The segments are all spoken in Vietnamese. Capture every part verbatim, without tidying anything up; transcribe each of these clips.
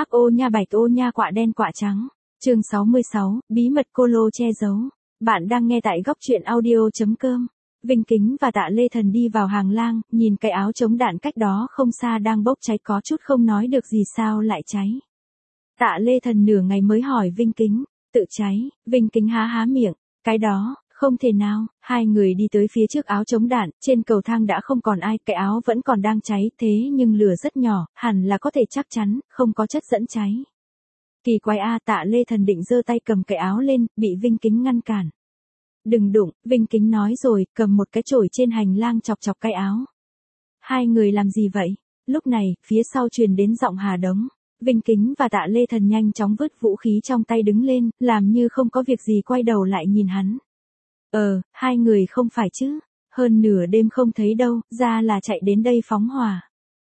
Hắc ô nha bạch ô nha quạ đen quạ trắng. Chương sáu mươi sáu, bí mật cô lô che giấu. Bạn đang nghe tại góc truyện audio.com. Vinh Kính và Tạ Lê Thần đi vào hàng lang, nhìn cái áo chống đạn cách đó không xa đang bốc cháy có chút không nói được gì sao lại cháy. Tạ Lê Thần nửa ngày mới hỏi Vinh Kính, tự cháy, Vinh Kính há há miệng, cái đó, không thể nào. Hai người đi tới phía trước áo chống đạn, trên cầu thang đã không còn ai, cái áo vẫn còn đang cháy, thế nhưng lửa rất nhỏ, hẳn là có thể chắc chắn, không có chất dẫn cháy. Kỳ quái a, Tạ Lê Thần định giơ tay cầm cái áo lên, bị Vinh Kính ngăn cản. Đừng đụng, Vinh Kính nói rồi, cầm một cái chổi trên hành lang chọc chọc cái áo. Hai người làm gì vậy? Lúc này, phía sau truyền đến giọng Hà Đống. Vinh Kính và Tạ Lê Thần nhanh chóng vứt vũ khí trong tay đứng lên, làm như không có việc gì quay đầu lại nhìn hắn. Ờ, hai người không phải chứ, hơn nửa đêm không thấy đâu, ra là chạy đến đây phóng hỏa.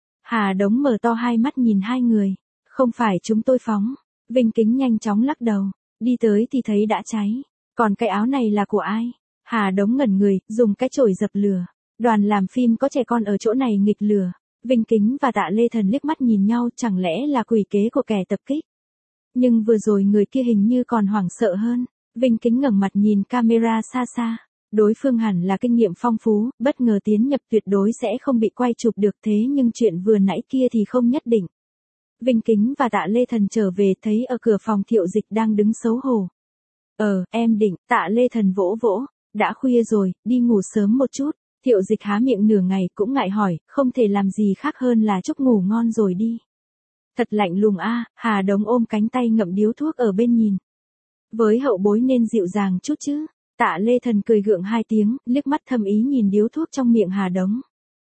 Hà Đống mở to hai mắt nhìn hai người, không phải chúng tôi phóng. Vinh Kính nhanh chóng lắc đầu, đi tới thì thấy đã cháy, còn cái áo này là của ai? Hà Đống ngẩn người, dùng cái chổi dập lửa. Đoàn làm phim có trẻ con ở chỗ này nghịch lửa. Vinh Kính và Tạ Lê Thần liếc mắt nhìn nhau, chẳng lẽ là quỷ kế của kẻ tập kích? Nhưng vừa rồi người kia hình như còn hoảng sợ hơn. Vinh Kính ngẩng mặt nhìn camera xa xa. Đối phương hẳn là kinh nghiệm phong phú, bất ngờ tiến nhập tuyệt đối sẽ không bị quay chụp được, thế nhưng chuyện vừa nãy kia thì không nhất định. Vinh Kính và Tạ Lê Thần trở về thấy ở cửa phòng Thiệu Dịch đang đứng xấu hổ. Ờ, em định, Tạ Lê Thần vỗ vỗ, đã khuya rồi, đi ngủ sớm một chút. Thiệu Dịch há miệng nửa ngày cũng ngại hỏi, không thể làm gì khác hơn là chúc ngủ ngon rồi đi. Thật lạnh lùng a, Hà Đống ôm cánh tay ngậm điếu thuốc ở bên nhìn. Với hậu bối nên dịu dàng chút chứ. Tạ Lê Thần cười gượng hai tiếng, liếc mắt thầm ý nhìn điếu thuốc trong miệng Hà Đống.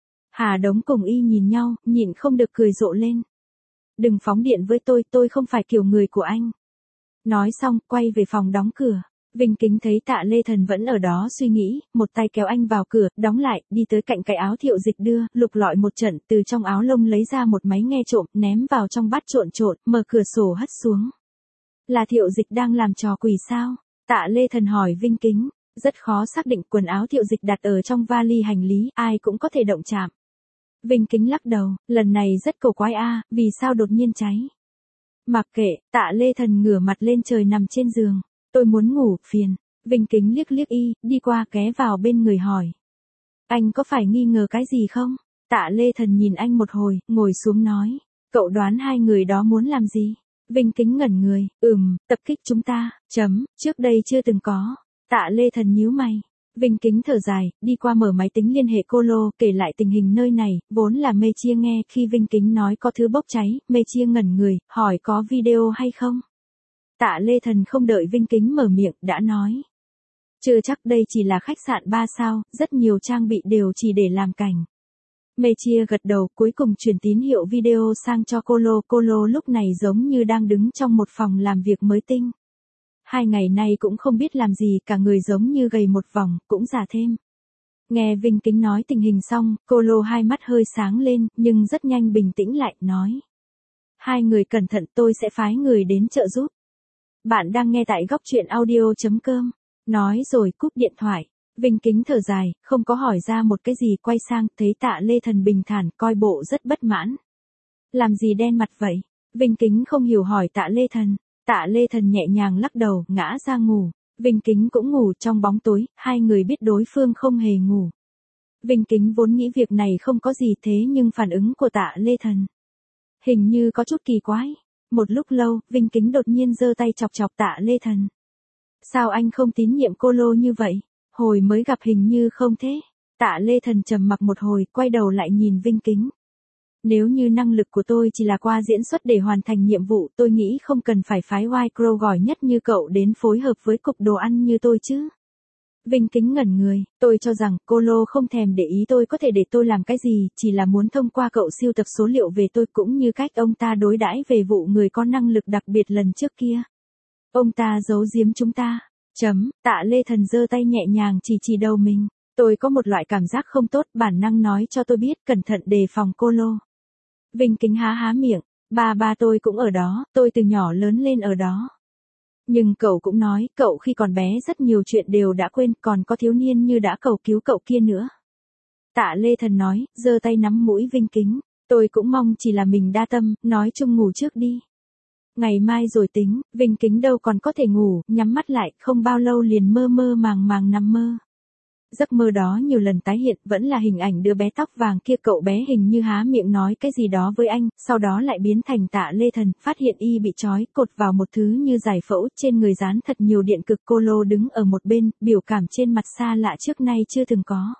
Hà Đống cùng y nhìn nhau, nhịn không được cười rộ lên. Đừng phóng điện với tôi, tôi không phải kiểu người của anh. Nói xong, quay về phòng đóng cửa. Vinh Kính thấy Tạ Lê Thần vẫn ở đó suy nghĩ, một tay kéo anh vào cửa, đóng lại, đi tới cạnh cái áo Thiệu Dịch đưa, lục lọi một trận, từ trong áo lông lấy ra một máy nghe trộm, ném vào trong bát trộn trộn, mở cửa sổ hất xuống. Là Thiệu Dịch đang làm trò quỷ sao? Tạ Lê Thần hỏi Vinh Kính, rất khó xác định, quần áo Thiệu Dịch đặt ở trong vali hành lý, ai cũng có thể động chạm. Vinh Kính lắc đầu, lần này rất cầu quái a, vì sao đột nhiên cháy? Mặc kệ, Tạ Lê Thần ngửa mặt lên trời nằm trên giường. Tôi muốn ngủ, phiền. Vinh Kính liếc liếc y, đi qua ghé vào bên người hỏi. Anh có phải nghi ngờ cái gì không? Tạ Lê Thần nhìn anh một hồi, ngồi xuống nói. Cậu đoán hai người đó muốn làm gì? Vinh Kính ngẩn người, ừm, tập kích chúng ta, chấm, trước đây chưa từng có. Tạ Lê Thần nhíu mày. Vinh Kính thở dài, đi qua mở máy tính liên hệ cô Lô, kể lại tình hình nơi này, vốn là Mê Chia nghe, khi Vinh Kính nói có thứ bốc cháy, Mê Chia ngẩn người, hỏi có video hay không? Tạ Lê Thần không đợi Vinh Kính mở miệng, đã nói. Chưa chắc, đây chỉ là khách sạn ba sao, rất nhiều trang bị đều chỉ để làm cảnh. Mê Chia gật đầu, cuối cùng truyền tín hiệu video sang cho cô Lô, cô Lô lúc này giống như đang đứng trong một phòng làm việc mới tinh. Hai ngày nay cũng không biết làm gì, cả người giống như gầy một vòng, cũng già thêm. Nghe Vinh Kính nói tình hình xong, cô Lô hai mắt hơi sáng lên, nhưng rất nhanh bình tĩnh lại, nói. Hai người cẩn thận, tôi sẽ phái người đến trợ giúp. Bạn đang nghe tại góc truyện audio.com. Nói rồi cúp điện thoại. Vinh Kính thở dài, không có hỏi ra một cái gì, quay sang, thấy Tạ Lê Thần bình thản, coi bộ rất bất mãn. Làm gì đen mặt vậy? Vinh Kính không hiểu hỏi Tạ Lê Thần. Tạ Lê Thần nhẹ nhàng lắc đầu, ngã ra ngủ. Vinh Kính cũng ngủ trong bóng tối, hai người biết đối phương không hề ngủ. Vinh Kính vốn nghĩ việc này không có gì, thế nhưng phản ứng của Tạ Lê Thần hình như có chút kỳ quái. Một lúc lâu, Vinh Kính đột nhiên giơ tay chọc chọc Tạ Lê Thần. Sao anh không tín nhiệm cô Lô như vậy? Hồi mới gặp hình như không thế. Tạ Lê Thần trầm mặc một hồi, quay đầu lại nhìn Vinh Kính. Nếu như năng lực của tôi chỉ là qua diễn xuất để hoàn thành nhiệm vụ, tôi nghĩ không cần phải phái Wycrow giỏi nhất như cậu đến phối hợp với cục đồ ăn như tôi chứ. Vinh Kính ngẩn người, tôi cho rằng cô Lô không thèm để ý tôi có thể để tôi làm cái gì, chỉ là muốn thông qua cậu siêu tập số liệu về tôi, cũng như cách ông ta đối đãi về vụ người có năng lực đặc biệt lần trước kia. Ông ta giấu giếm chúng ta. Chấm, Tạ Lê Thần giơ tay nhẹ nhàng chỉ chỉ đầu mình. Tôi có một loại cảm giác không tốt, bản năng nói cho tôi biết, cẩn thận đề phòng cô Lô. Vinh Kính há há miệng, ba ba tôi cũng ở đó, tôi từ nhỏ lớn lên ở đó. Nhưng cậu cũng nói, cậu khi còn bé rất nhiều chuyện đều đã quên, còn có thiếu niên như đã cầu cứu cậu kia nữa. Tạ Lê Thần nói, giơ tay nắm mũi Vinh Kính, tôi cũng mong chỉ là mình đa tâm, nói chung ngủ trước đi. Ngày mai rồi tính, Vinh Kính đâu còn có thể ngủ, nhắm mắt lại, không bao lâu liền mơ mơ màng màng nằm mơ. Giấc mơ đó nhiều lần tái hiện, vẫn là hình ảnh đứa bé tóc vàng kia, cậu bé hình như há miệng nói cái gì đó với anh, sau đó lại biến thành Tạ Lê Thần, phát hiện y bị trói, cột vào một thứ như giải phẫu, trên người dán thật nhiều điện cực. Cô Lô đứng ở một bên, biểu cảm trên mặt xa lạ trước nay chưa từng có.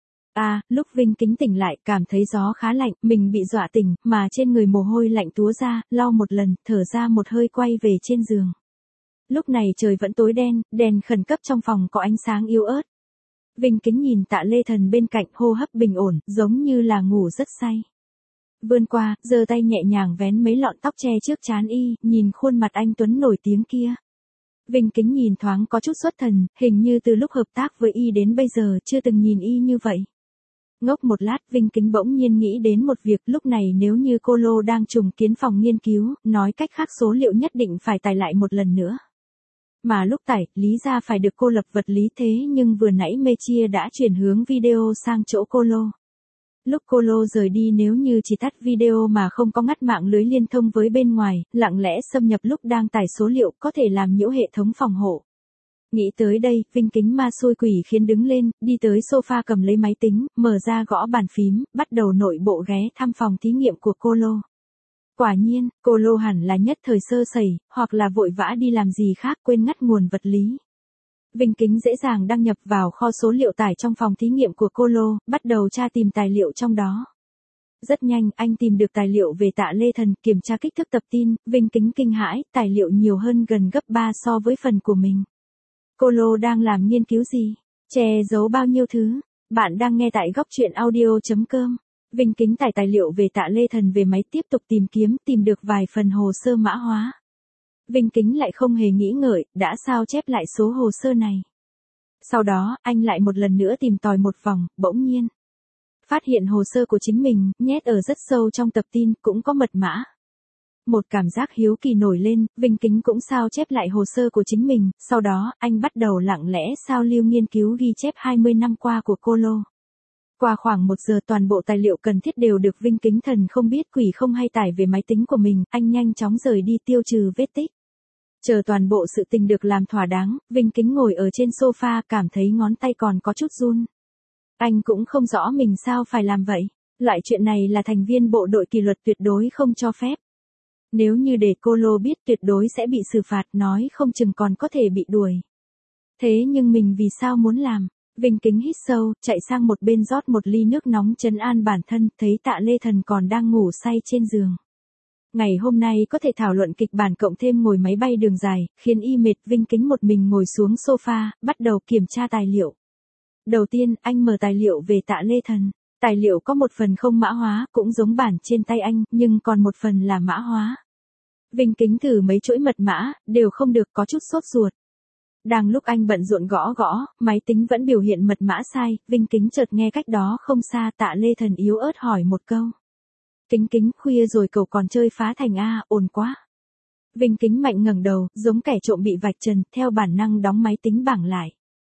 À, lúc Vinh Kính tỉnh lại, cảm thấy gió khá lạnh, mình bị dọa tỉnh, mà trên người mồ hôi lạnh túa ra, lau một lần, thở ra một hơi quay về trên giường. Lúc này trời vẫn tối đen, đèn khẩn cấp trong phòng có ánh sáng yếu ớt. Vinh Kính nhìn Tạ Lê Thần bên cạnh, hô hấp bình ổn, giống như là ngủ rất say. Vươn qua, giơ tay nhẹ nhàng vén mấy lọn tóc che trước trán y, nhìn khuôn mặt anh tuấn nổi tiếng kia. Vinh Kính nhìn thoáng có chút xuất thần, hình như từ lúc hợp tác với y đến bây giờ chưa từng nhìn y như vậy. Ngốc một lát, Vinh Kính bỗng nhiên nghĩ đến một việc, lúc này nếu như cô Lô đang trùng kiến phòng nghiên cứu, nói cách khác số liệu nhất định phải tải lại một lần nữa. Mà lúc tải, lý ra phải được cô lập vật lý, thế nhưng vừa nãy Mê Chia đã chuyển hướng video sang chỗ cô Lô. Lúc cô Lô rời đi, nếu như chỉ tắt video mà không có ngắt mạng lưới liên thông với bên ngoài, lặng lẽ xâm nhập lúc đang tải số liệu, có thể làm nhiễu hệ thống phòng hộ. Nghĩ tới đây, Vinh Kính ma xui quỷ khiến đứng lên, đi tới sofa cầm lấy máy tính, mở ra gõ bàn phím, bắt đầu nội bộ ghé thăm phòng thí nghiệm của cô Lô. Quả nhiên, cô Lô hẳn là nhất thời sơ sẩy, hoặc là vội vã đi làm gì khác quên ngắt nguồn vật lý. Vinh Kính dễ dàng đăng nhập vào kho số liệu tải trong phòng thí nghiệm của cô Lô, bắt đầu tra tìm tài liệu trong đó. Rất nhanh, anh tìm được tài liệu về Tạ Lê Thần, kiểm tra kích thước tập tin, Vinh Kính kinh hãi, tài liệu nhiều hơn gần gấp ba so với phần của mình. Cô Lô đang làm nghiên cứu gì? Che giấu bao nhiêu thứ? Bạn đang nghe tại góc truyện audio chấm com. Vinh Kính tải tài liệu về Tạ Lê Thần về máy, tiếp tục tìm kiếm, tìm được vài phần hồ sơ mã hóa. Vinh Kính lại không hề nghĩ ngợi, đã sao chép lại số hồ sơ này. Sau đó, anh lại một lần nữa tìm tòi một vòng, bỗng nhiên phát hiện hồ sơ của chính mình, nhét ở rất sâu trong tập tin, cũng có mật mã. Một cảm giác hiếu kỳ nổi lên, Vinh Kính cũng sao chép lại hồ sơ của chính mình, sau đó, anh bắt đầu lặng lẽ sao lưu nghiên cứu ghi chép hai mươi năm qua của cô Lô. Qua khoảng một giờ, toàn bộ tài liệu cần thiết đều được Vinh Kính thần không biết quỷ không hay tải về máy tính của mình, anh nhanh chóng rời đi tiêu trừ vết tích. Chờ toàn bộ sự tình được làm thỏa đáng, Vinh Kính ngồi ở trên sofa, cảm thấy ngón tay còn có chút run. Anh cũng không rõ mình sao phải làm vậy. Loại chuyện này là thành viên bộ đội kỷ luật tuyệt đối không cho phép. Nếu như để cô Lô biết, tuyệt đối sẽ bị xử phạt, nói không chừng còn có thể bị đuổi. Thế nhưng mình vì sao muốn làm? Vinh Kính hít sâu, chạy sang một bên rót một ly nước nóng trấn an bản thân, thấy Tạ Lê Thần còn đang ngủ say trên giường. Ngày hôm nay có thể thảo luận kịch bản cộng thêm ngồi máy bay đường dài, khiến y mệt. Vinh Kính một mình ngồi xuống sofa, bắt đầu kiểm tra tài liệu. Đầu tiên, anh mở tài liệu về Tạ Lê Thần. Tài liệu có một phần không mã hóa, cũng giống bản trên tay anh, nhưng còn một phần là mã hóa. Vinh Kính thử mấy chuỗi mật mã, đều không được, có chút sốt ruột. Đang lúc anh bận rộn gõ gõ, máy tính vẫn biểu hiện mật mã sai, Vinh Kính chợt nghe cách đó không xa Tạ Lê Thần yếu ớt hỏi một câu. Kính Kính, khuya rồi cậu còn chơi phá thành a, ồn quá. Vinh Kính mạnh ngẩng đầu, giống kẻ trộm bị vạch trần, theo bản năng đóng máy tính bảng lại.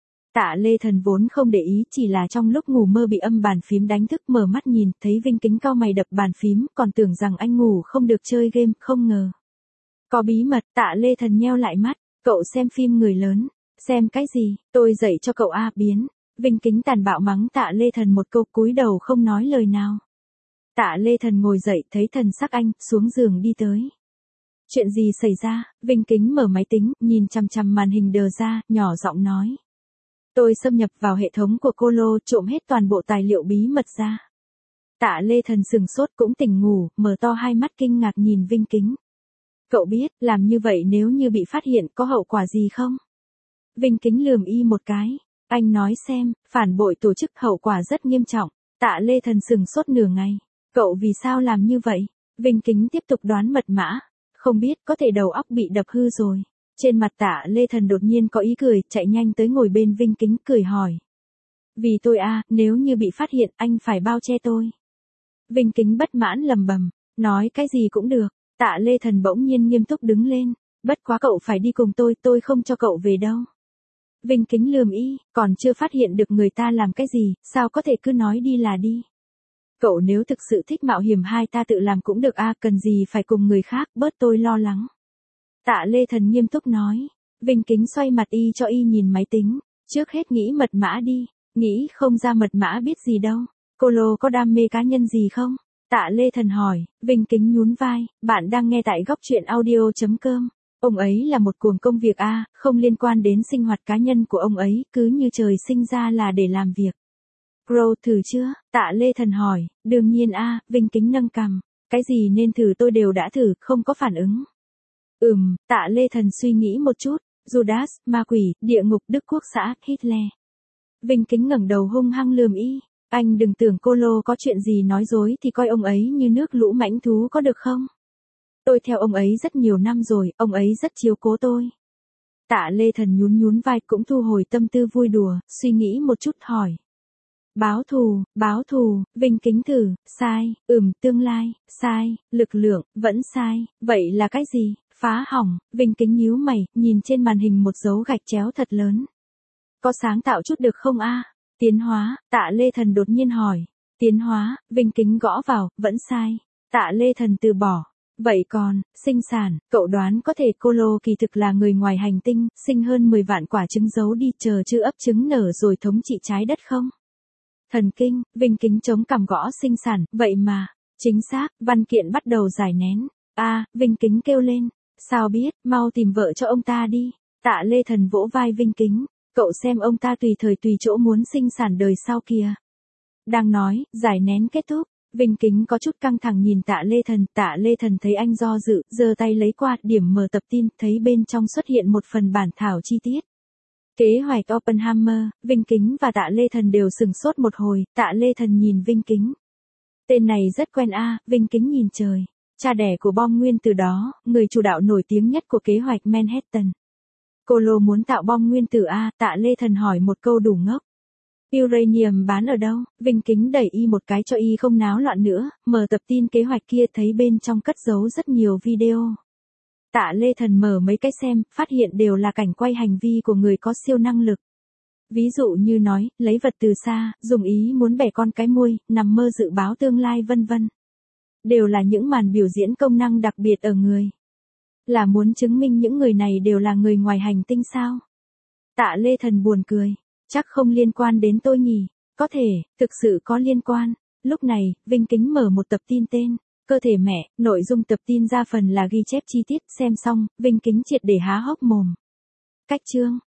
Tạ Lê Thần vốn không để ý, chỉ là trong lúc ngủ mơ bị âm bàn phím đánh thức, mở mắt nhìn, thấy Vinh Kính cau mày đập bàn phím, còn tưởng rằng anh ngủ không được chơi game, không ngờ. Có bí mật. Tạ Lê Thần nheo lại mắt, cậu xem phim người lớn. Xem cái gì? Tôi dạy cho cậu a, biến. Vinh Kính tàn bạo mắng Tạ Lê Thần một câu, cúi đầu không nói lời nào. Tạ Lê Thần ngồi dậy, thấy thần sắc anh, xuống giường đi tới. Chuyện gì xảy ra? Vinh Kính mở máy tính, nhìn chằm chằm màn hình đờ ra, nhỏ giọng nói. Tôi xâm nhập vào hệ thống của cô Lô, trộm hết toàn bộ tài liệu bí mật ra. Tạ Lê Thần sừng sốt, cũng tỉnh ngủ, mở to hai mắt kinh ngạc nhìn Vinh Kính. Cậu biết, làm như vậy nếu như bị phát hiện có hậu quả gì không? Vinh Kính lườm y một cái. Anh nói xem, phản bội tổ chức hậu quả rất nghiêm trọng. Tạ Lê Thần sừng sốt nửa ngày. Cậu vì sao làm như vậy? Vinh Kính tiếp tục đoán mật mã. Không biết, có thể đầu óc bị đập hư rồi. Trên mặt Tạ Lê Thần đột nhiên có ý cười, chạy nhanh tới ngồi bên Vinh Kính, cười hỏi. Vì tôi a, nếu như bị phát hiện, anh phải bao che tôi. Vinh Kính bất mãn lầm bầm. Nói cái gì cũng được. Tạ Lê Thần bỗng nhiên nghiêm túc đứng lên. Bất quá cậu phải đi cùng tôi, tôi không cho cậu về đâu. Vinh Kính lườm y, còn chưa phát hiện được người ta làm cái gì, sao có thể cứ nói đi là đi. Cậu nếu thực sự thích mạo hiểm, hai ta tự làm cũng được a, cần gì phải cùng người khác, bớt tôi lo lắng. Tạ Lê Thần nghiêm túc nói. Vinh Kính xoay mặt y cho y nhìn máy tính. Trước hết nghĩ mật mã đi. Nghĩ không ra mật mã biết gì đâu. Cô Lô có đam mê cá nhân gì không? Tạ Lê Thần hỏi. Vinh Kính nhún vai. Bạn đang nghe tại góc truyện audio.com. Ông ấy là một cuồng công việc a, không liên quan đến sinh hoạt cá nhân của ông ấy, cứ như trời sinh ra là để làm việc. Pro thử chưa? Tạ Lê Thần hỏi. Đương nhiên a, Vinh Kính nâng cằm. Cái gì nên thử tôi đều đã thử, không có phản ứng. Ừm, Tạ Lê Thần suy nghĩ một chút. Judas, ma quỷ, địa ngục Đức Quốc xã, Hitler. Vinh Kính ngẩng đầu hung hăng lườm y. Anh đừng tưởng cô Lô có chuyện gì nói dối thì coi ông ấy như nước lũ mãnh thú có được không? Tôi theo ông ấy rất nhiều năm rồi, ông ấy rất chiếu cố tôi. Tạ Lê Thần nhún nhún vai cũng thu hồi tâm tư vui đùa, suy nghĩ một chút hỏi. Báo thù, báo thù, Vinh Kính thử, sai, ừm, tương lai, sai, lực lượng, vẫn sai, vậy là cái gì? Phá hỏng, Vinh Kính nhíu mày, nhìn trên màn hình một dấu gạch chéo thật lớn. Có sáng tạo chút được không a? Tiến hóa, Tạ Lê Thần đột nhiên hỏi. Tiến hóa, Vinh Kính gõ vào, vẫn sai. Tạ Lê Thần từ bỏ. Vậy còn, sinh sản, cậu đoán có thể cô Lô kỳ thực là người ngoài hành tinh, sinh hơn mười vạn quả trứng giấu đi chờ chưa ấp trứng nở rồi thống trị trái đất không? Thần kinh, Vinh Kính chống cằm gõ sinh sản, vậy mà, chính xác, văn kiện bắt đầu giải nén. A, Vinh Kính kêu lên, sao biết, mau tìm vợ cho ông ta đi. Tạ Lê Thần vỗ vai Vinh Kính, cậu xem ông ta tùy thời tùy chỗ muốn sinh sản đời sau kìa. Đang nói, giải nén kết thúc. Vinh Kính có chút căng thẳng nhìn Tạ Lê Thần, Tạ Lê Thần thấy anh do dự, giơ tay lấy qua, điểm mở tập tin, thấy bên trong xuất hiện một phần bản thảo chi tiết. Kế hoạch Oppenheimer, Vinh Kính và Tạ Lê Thần đều sừng sốt một hồi, Tạ Lê Thần nhìn Vinh Kính. Tên này rất quen a, Vinh Kính nhìn trời. Cha đẻ của bom nguyên tử đó, người chủ đạo nổi tiếng nhất của kế hoạch Manhattan. Cô Lô muốn tạo bom nguyên tử a, Tạ Lê Thần hỏi một câu đủ ngốc. Uranium bán ở đâu? Vinh Kính đẩy y một cái cho y không náo loạn nữa, mở tập tin kế hoạch kia thấy bên trong cất giấu rất nhiều video. Tạ Lê Thần mở mấy cái xem, phát hiện đều là cảnh quay hành vi của người có siêu năng lực. Ví dụ như nói, lấy vật từ xa, dùng ý muốn bẻ con cái muôi, nằm mơ dự báo tương lai vân vân. Đều là những màn biểu diễn công năng đặc biệt ở người. Là muốn chứng minh những người này đều là người ngoài hành tinh sao? Tạ Lê Thần buồn cười. Chắc không liên quan đến tôi nhỉ? Có thể, thực sự có liên quan. Lúc này, Vinh Kính mở một tập tin tên, cơ thể mẹ, nội dung tập tin ra phần là ghi chép chi tiết, xem xong, Vinh Kính triệt để há hốc mồm. Cách chương,